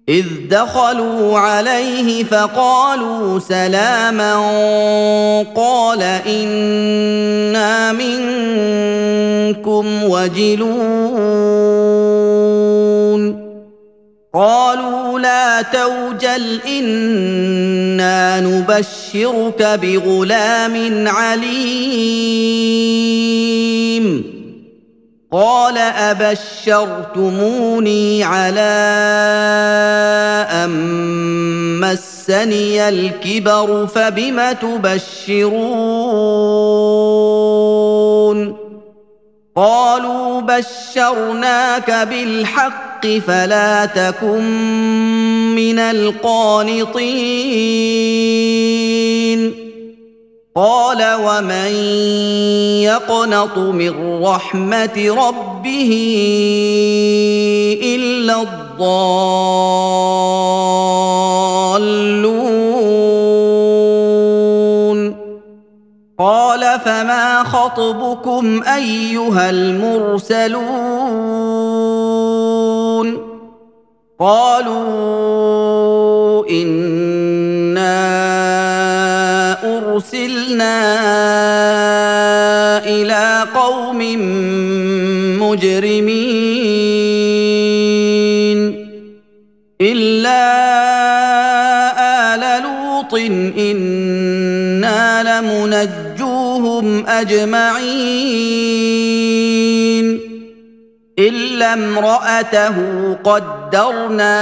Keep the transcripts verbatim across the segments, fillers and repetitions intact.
إذ دخلوا عليه فقالوا سلاما قال إنا منكم وجلون قالوا لا توجل إنا نبشرك بغلام عليم قال أبشرتموني على أن مسني الكبر فبم تبشرون قالوا بشرناك بالحق فلا تكن من القانطين قال ومن يقنط من رحمة ربه إلا الضالون قال فما خطبكم أيها المرسلون قالوا إنا أرسلنا إلى قوم مجرمين إلا آل لوط إنا لمنجوهم أجمعين إلا امرأته قدرنا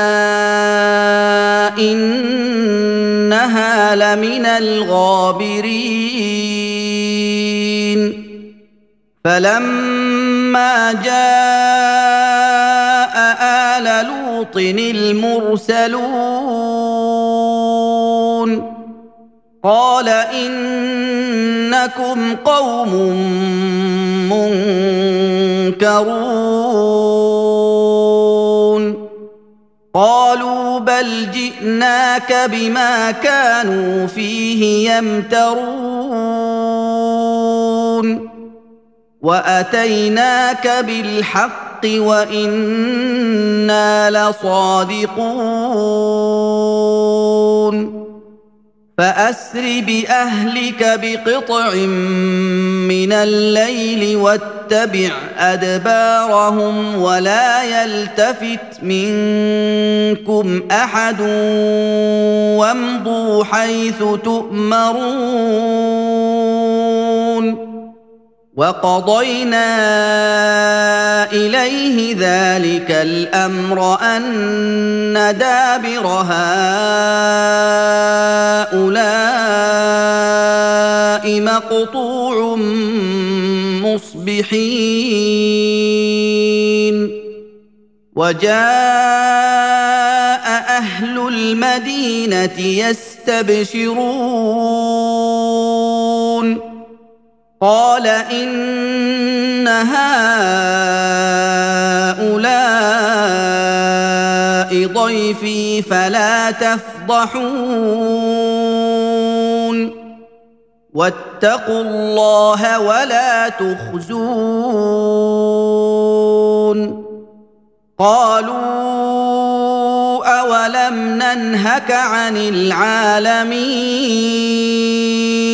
إنها لمن الغابرين فلما جاء آل لوط المرسلون قال إنكم قوم منكرون قالوا بل جئناك بما كانوا فيه يمترون وأتيناك بالحق وإنا لصادقون فأسر بأهلك بقطع من الليل واتبع أدبارهم ولا يلتفت منكم أحد وامضوا حيث تؤمرون وقضينا إليه ذلك الأمر أن دابر هؤلاء مقطوع مصبحين وجاء أهل المدينة يستبشرون قال إن هؤلاء ضيفي فلا تفضحون واتقوا الله ولا تخزون قالوا أولم ننهك عن العالمين